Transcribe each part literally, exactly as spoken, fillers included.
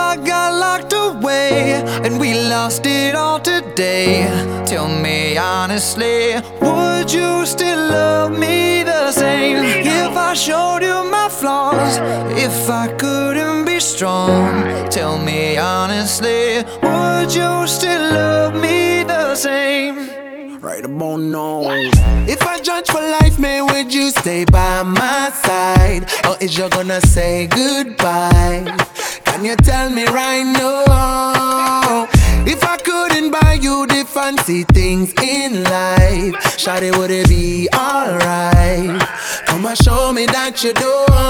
I got locked away and we lost it all today, tell me honestly, would you still love me the same? If I showed you my flaws, if I couldn't be strong, tell me honestly, would you still love me the same? Right about now. If I judge for life, man, would you stay by my side? Or is you gonna say goodbye? Can you tell me right now? If I couldn't buy you the fancy things in life, shawty, would it be alright? Come and show me that you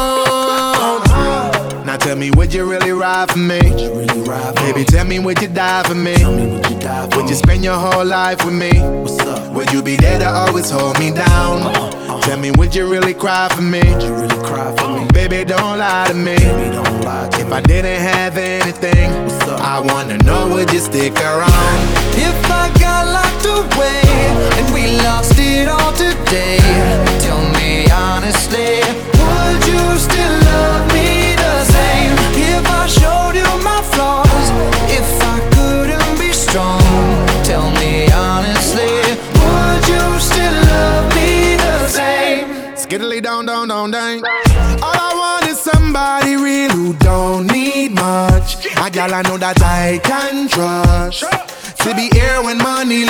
don't. Now tell me, would you really ride for me? Really ride for Baby, me? tell me, would you die for me? Tell me, would you die for Would you me? spend your whole life with me? What's up? Would you be there to always hold me down? Uh-uh, uh-uh. Tell me, would you really cry for me? Would you really cry for me? Baby, don't lie to me. Baby, don't lie to If me. I didn't have anything, What's up? I wanna know, would you stick around? If I got locked away and we lost it all today, tell me honestly, would you still love me the same? If I showed you my flaws, if I couldn't be strong, tell me honestly, would you still love me the same? Skiddly down, down, down, down. All I want is somebody real who don't need much. A gal I know that I can trust, to be here when money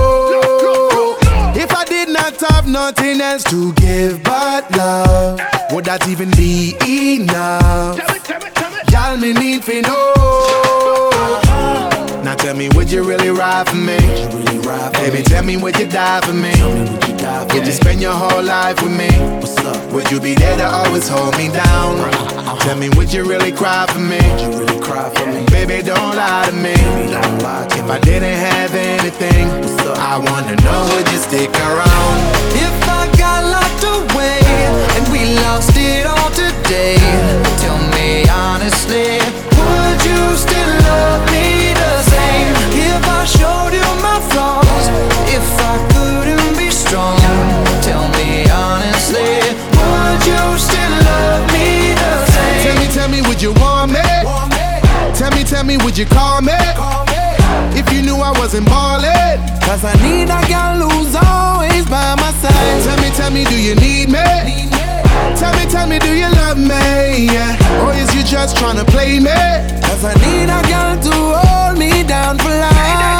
low. If I did not have nothing else to give but love, would that even be enough? Y'all me need to know. Now tell me, would you really ride for me? Really ride for Baby, me? tell me, would you die for me? Tell me, would you die for Would me? you spend your whole life with me? What's up? Would you be there to always hold me down? Tell me, would you really cry for me? Would you really cry for me? Baby, don't lie to me. Baby, don't lie to If me. I didn't have anything, up? I wanna know, would you stick around? If I got locked away and we lost it all today, tell me honestly, would you still love me the same? If I showed you my flaws, if I couldn't be strong, tell me honestly, would you still love me the same? Tell me, tell me, would you want me? Tell me, tell me, would you call me? If you knew I wasn't ballin'. Cause I need a girl who's always by my side. Tell me, tell me, do you need me? Tell me, tell me, do you love me? Yeah. Or is you just tryna play me? Cause I need a girl to hold me down for life.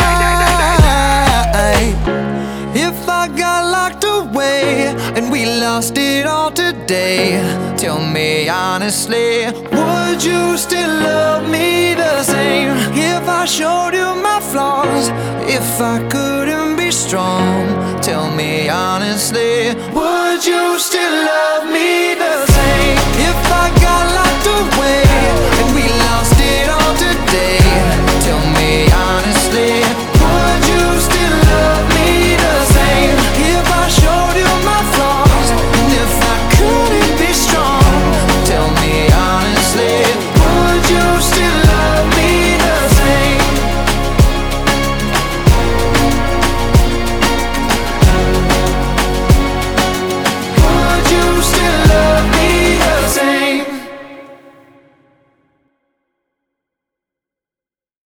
If I got locked away and we lost it all today, tell me honestly, would you still love me the same? If I showed you my flaws, if I couldn't be strong, tell me honestly, would you still love me